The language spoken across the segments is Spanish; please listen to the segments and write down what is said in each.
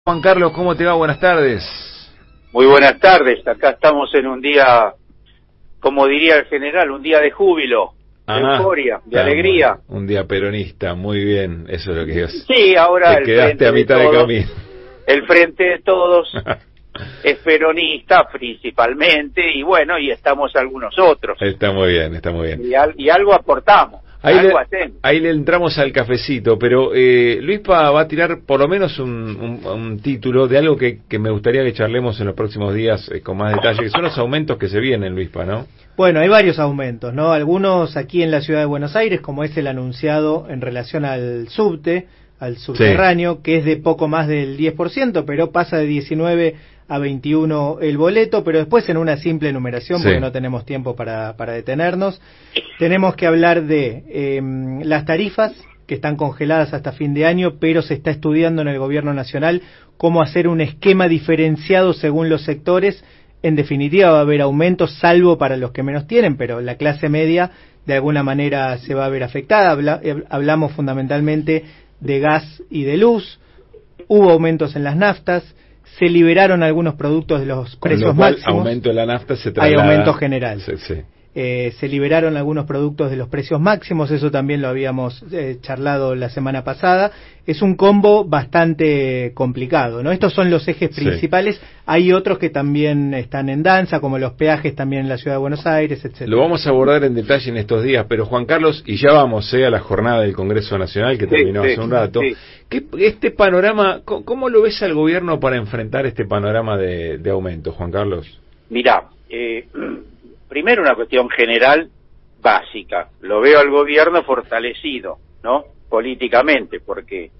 Juan Carlos, ¿cómo te va? Buenas tardes. Muy buenas tardes, acá estamos en un día, como diría el general, un día de júbilo, de euforia, de alegría. Un día peronista, muy bien, eso es lo que es. Sí, ahora te quedaste a mitad de camino. El Frente de Todos es peronista principalmente, y bueno, y estamos algunos otros. Está muy bien, está muy bien. Y algo aportamos. Ahí le entramos al cafecito, pero Luispa va a tirar por lo menos un título de algo que me gustaría que charlemos en los próximos días con más detalle, que son los aumentos que se vienen, Luispa, ¿no? Bueno, hay varios aumentos, ¿no? Algunos aquí en la ciudad de Buenos Aires, como es el anunciado en relación al subte, al subterráneo, sí, que es de poco más del 10%, pero pasa de 19 a 21 el boleto, pero después en una simple numeración, porque no tenemos tiempo para detenernos. Tenemos que hablar de las tarifas, que están congeladas hasta fin de año, pero se está estudiando en el gobierno nacional cómo hacer un esquema diferenciado según los sectores. En definitiva va a haber aumentos, salvo para los que menos tienen, pero la clase media de alguna manera se va a ver afectada. Hablamos fundamentalmente de gas y de luz. Hubo aumentos en las naftas. Se liberaron algunos productos de los precios máximos. Aumento de la nafta se traslada. Hay aumento general. Sí. Se liberaron algunos productos de los precios máximos, eso también lo habíamos charlado la semana pasada. Es un combo bastante complicado, ¿no? Estos son los ejes principales. Sí. Hay otros que también están en danza, como los peajes también en la ciudad de Buenos Aires, etc. Lo vamos a abordar en detalle en estos días, pero Juan Carlos, y ya vamos a la jornada del Congreso Nacional que terminó hace un rato. Sí. Este panorama, ¿cómo lo ves al gobierno para enfrentar este panorama de aumento, Juan Carlos? Mirá, primero una cuestión general básica. Lo veo al gobierno fortalecido, ¿no? Políticamente, porque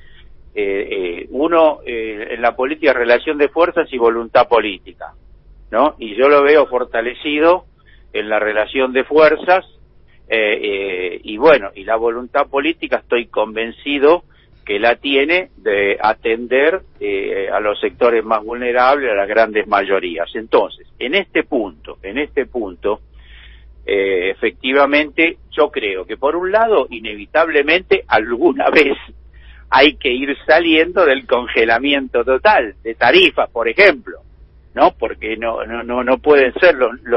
uno en la política es relación de fuerzas y voluntad política, ¿no? Y yo lo veo fortalecido en la relación de fuerzas y bueno, y la voluntad política estoy convencido que la tiene de atender a los sectores más vulnerables, a las grandes mayorías. Entonces, en este punto, efectivamente, yo creo que por un lado, inevitablemente, alguna vez hay que ir saliendo del congelamiento total de tarifas, por ejemplo, ¿no? Porque no pueden ser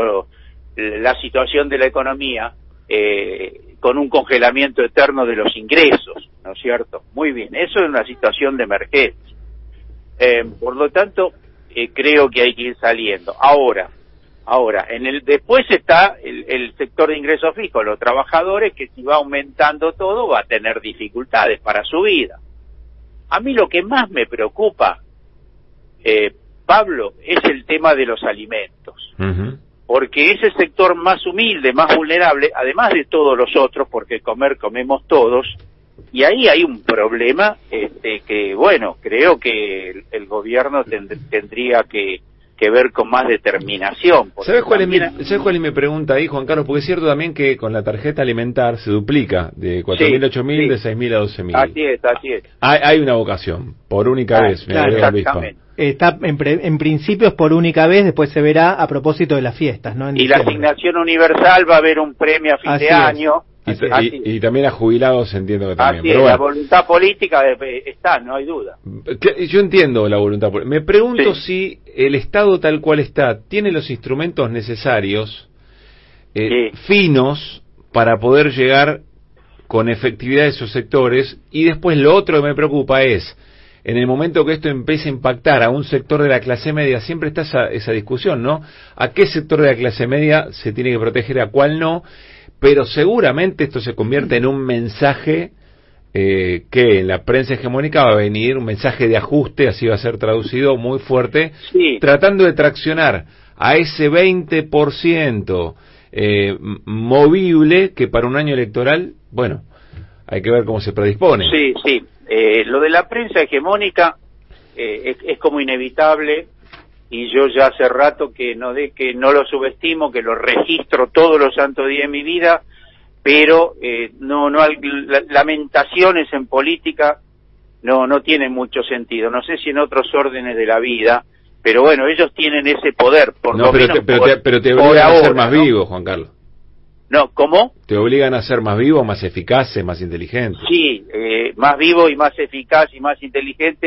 la situación de la economía con un congelamiento eterno de los ingresos, ¿no es cierto? Muy bien, eso es una situación de emergencia. Por lo tanto, creo que hay que ir saliendo. Ahora, después está el sector de ingresos fijos, los trabajadores, que si va aumentando todo va a tener dificultades para su vida. A mí lo que más me preocupa, Pablo, es el tema de los alimentos. Uh-huh. Porque ese sector más humilde, más vulnerable, además de todos los otros, porque comemos todos, y ahí hay un problema que, bueno, creo que el gobierno tendría que ver con más determinación. ¿Sabes cuál es mi pregunta ahí, Juan Carlos? Porque es cierto también que con la tarjeta alimentar se duplica de 4.000 a 8.000, de 6.000 a 12.000. Así es. Hay una vocación, por única vez. Claro, exactamente. Está en principio es por única vez, después se verá a propósito de las fiestas, ¿no? Y la asignación universal va a haber un premio a fin de año. Y también a jubilados entiendo que también. Pero la voluntad política está, no hay duda. Yo entiendo la voluntad política. Me pregunto si el Estado tal cual está tiene los instrumentos necesarios, finos, para poder llegar con efectividad a esos sectores. Y después lo otro que me preocupa es, en el momento que esto empiece a impactar a un sector de la clase media, siempre está esa discusión, ¿no? ¿A qué sector de la clase media se tiene que proteger, a cuál no? Pero seguramente esto se convierte en un mensaje que en la prensa hegemónica va a venir, un mensaje de ajuste, así va a ser traducido, muy fuerte, tratando de traccionar a ese 20% movible que para un año electoral, bueno, hay que ver cómo se predispone. Sí. Lo de la prensa hegemónica es como inevitable, y yo ya hace rato que no lo subestimo, que lo registro todos los santos días de mi vida, pero lamentaciones en política no tienen mucho sentido. No sé si en otros órdenes de la vida, pero bueno, ellos tienen ese poder, pero te obligan a ser más vivo, Juan Carlos. No, ¿cómo? Te obligan a ser más vivo, más eficaces, más inteligente. Sí, más vivo y más eficaz y más inteligente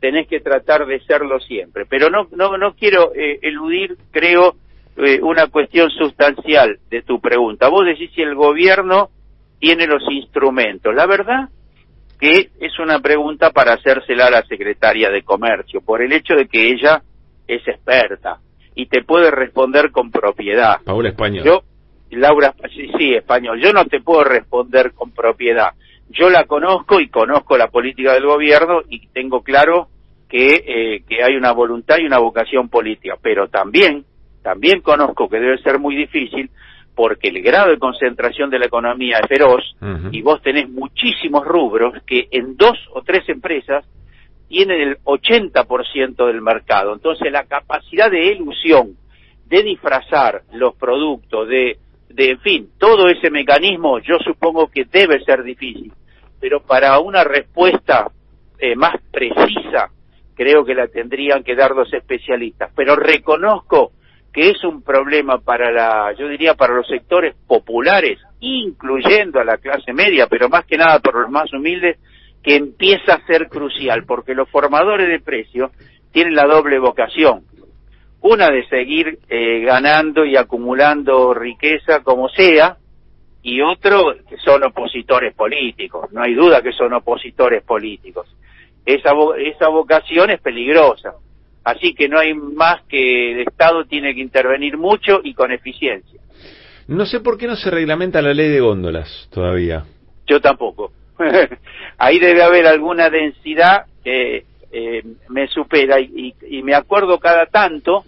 tenés que tratar de serlo siempre. Pero no quiero eludir, creo, una cuestión sustancial de tu pregunta. Vos decís si el gobierno tiene los instrumentos. La verdad que es una pregunta para hacérsela a la secretaria de Comercio, por el hecho de que ella es experta y te puede responder con propiedad. Paula Español. Laura, sí, Español. Yo no te puedo responder con propiedad. Yo la conozco y conozco la política del gobierno y tengo claro que hay una voluntad y una vocación política, pero también conozco que debe ser muy difícil porque el grado de concentración de la economía es feroz y vos tenés muchísimos rubros que en 2 o 3 empresas tienen el 80% del mercado. Entonces la capacidad de elusión, de disfrazar los productos, en fin, todo ese mecanismo yo supongo que debe ser difícil, pero para una respuesta más precisa creo que la tendrían que dar los especialistas, pero reconozco que es un problema yo diría para los sectores populares, incluyendo a la clase media, pero más que nada para los más humildes, que empieza a ser crucial, porque los formadores de precios tienen la doble vocación. Una de seguir ganando y acumulando riqueza como sea, y otro que son opositores políticos. No hay duda que son opositores políticos. Esa vocación es peligrosa. Así que no hay más que el Estado tiene que intervenir mucho y con eficiencia. No sé por qué no se reglamenta la ley de góndolas todavía. Yo tampoco. Ahí debe haber alguna densidad que me supera y me acuerdo cada tanto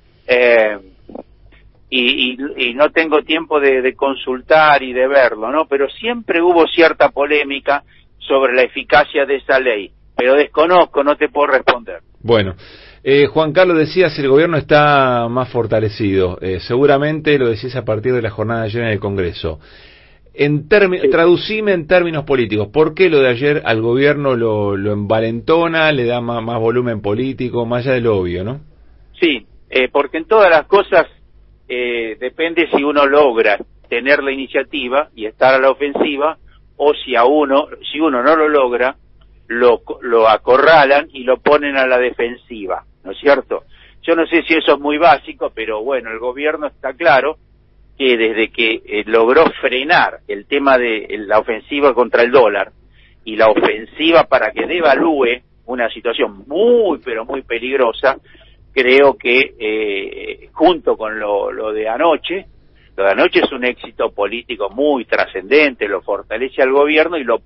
y no tengo tiempo de consultar y de verlo, ¿no? Pero siempre hubo cierta polémica sobre la eficacia de esa ley, pero desconozco, no te puedo responder. Bueno, Juan Carlos, decías el gobierno está más fortalecido, seguramente lo decís a partir de la jornada de ayer en el Congreso. Traducime en términos políticos, ¿por qué lo de ayer al gobierno lo envalentona, le da más volumen político, más allá de lo obvio, ¿no? Sí, porque en todas las cosas depende si uno logra tener la iniciativa y estar a la ofensiva, o si uno no lo logra, lo acorralan y lo ponen a la defensiva, ¿no es cierto? Yo no sé si eso es muy básico, pero bueno, el gobierno está claro que desde que logró frenar el tema de la ofensiva contra el dólar y la ofensiva para que devalúe una situación muy, pero muy peligrosa, creo que junto con lo de anoche es un éxito político muy trascendente, lo fortalece al gobierno y lo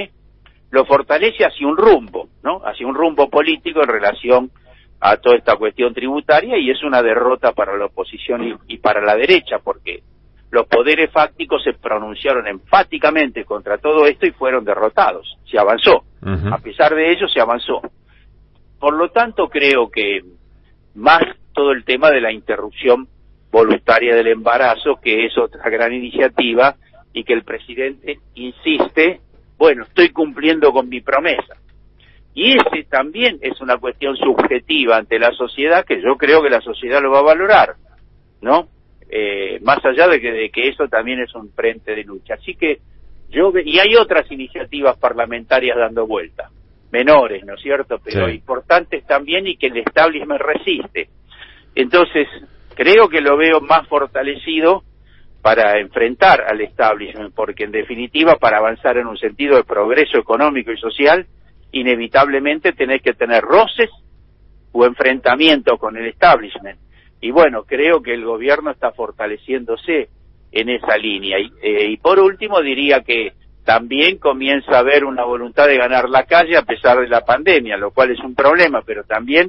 fortalece hacia un rumbo, ¿no? Hacia un rumbo político en relación a toda esta cuestión tributaria, y es una derrota para la oposición y para la derecha, porque los poderes fácticos se pronunciaron enfáticamente contra todo esto y fueron derrotados. Se avanzó. A pesar de ello, se avanzó. Por lo tanto, creo que más todo el tema de la interrupción voluntaria del embarazo, que es otra gran iniciativa, y que el presidente insiste, bueno, estoy cumpliendo con mi promesa. Y ese también es una cuestión subjetiva ante la sociedad, que yo creo que la sociedad lo va a valorar, ¿no? Más allá de que eso también es un frente de lucha. Así que y hay otras iniciativas parlamentarias dando vuelta, menores, ¿no es cierto? Pero sí, importantes también, y que el establishment resiste. Entonces, creo que lo veo más fortalecido para enfrentar al establishment, porque en definitiva, para avanzar en un sentido de progreso económico y social, inevitablemente tenés que tener roces o enfrentamiento con el establishment. Y bueno, creo que el gobierno está fortaleciéndose en esa línea. Y por último diría que también comienza a haber una voluntad de ganar la calle a pesar de la pandemia, lo cual es un problema, pero también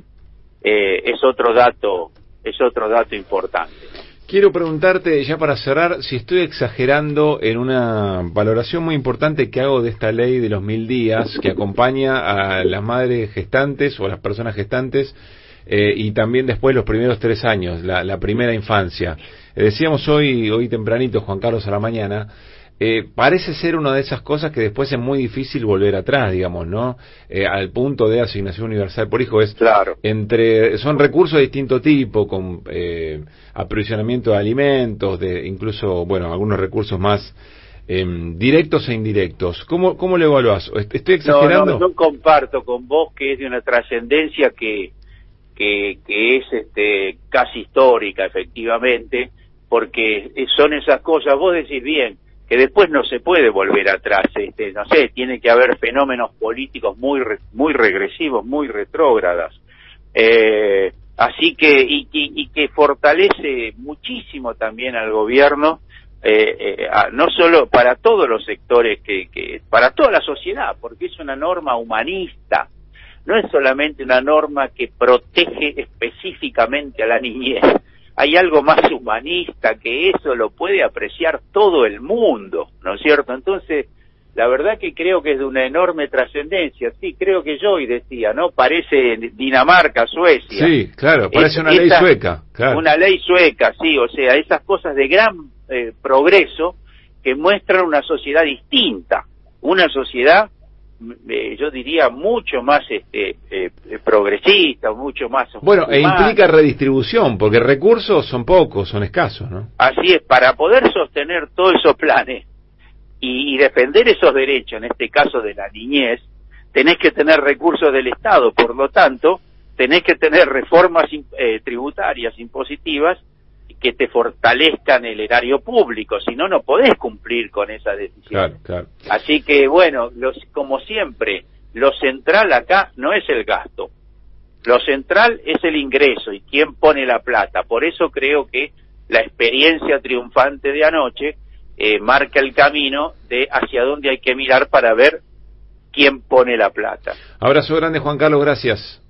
es otro dato importante. Quiero preguntarte, ya para cerrar, si estoy exagerando en una valoración muy importante que hago de esta ley de los 1000 días, que acompaña a las madres gestantes o a las personas gestantes, y también después los primeros 3 años, la primera infancia. Decíamos hoy tempranito, Juan Carlos, a la mañana, parece ser una de esas cosas que después es muy difícil volver atrás, digamos, ¿no? Al punto de asignación universal por hijo, claro. Son recursos de distinto tipo, con aprovisionamiento de alimentos, incluso, bueno, algunos recursos más directos e indirectos. ¿Cómo lo evaluás? ¿Estoy exagerando? No comparto con vos que es de una trascendencia que es casi histórica, efectivamente, porque son esas cosas, vos decís bien, que después no se puede volver atrás, no sé, tiene que haber fenómenos políticos muy regresivos, muy retrógradas, así que, y que fortalece muchísimo también al gobierno, no solo para todos los sectores, para toda la sociedad, porque es una norma humanista, no es solamente una norma que protege específicamente a la niñez, hay algo más humanista que eso, lo puede apreciar todo el mundo, ¿no es cierto? Entonces, la verdad que creo que es de una enorme trascendencia, sí, creo que Joy decía, ¿no? Parece Dinamarca, Suecia. Sí, claro, parece una ley sueca, claro. Una ley sueca, sí, o sea, esas cosas de gran progreso que muestran una sociedad distinta, una sociedad yo diría mucho más progresista, mucho más bueno, humana. E implica redistribución, porque recursos son pocos, son escasos, ¿no? Así es, para poder sostener todos esos planes y defender esos derechos, en este caso de la niñez, tenés que tener recursos del Estado, por lo tanto, tenés que tener reformas tributarias, impositivas, que te fortalezcan el erario público, si no, no podés cumplir con esa decisión. Claro. Así que, bueno, como siempre, lo central acá no es el gasto, lo central es el ingreso y quién pone la plata. Por eso creo que la experiencia triunfante de anoche marca el camino de hacia dónde hay que mirar para ver quién pone la plata. Abrazo grande, Juan Carlos, gracias.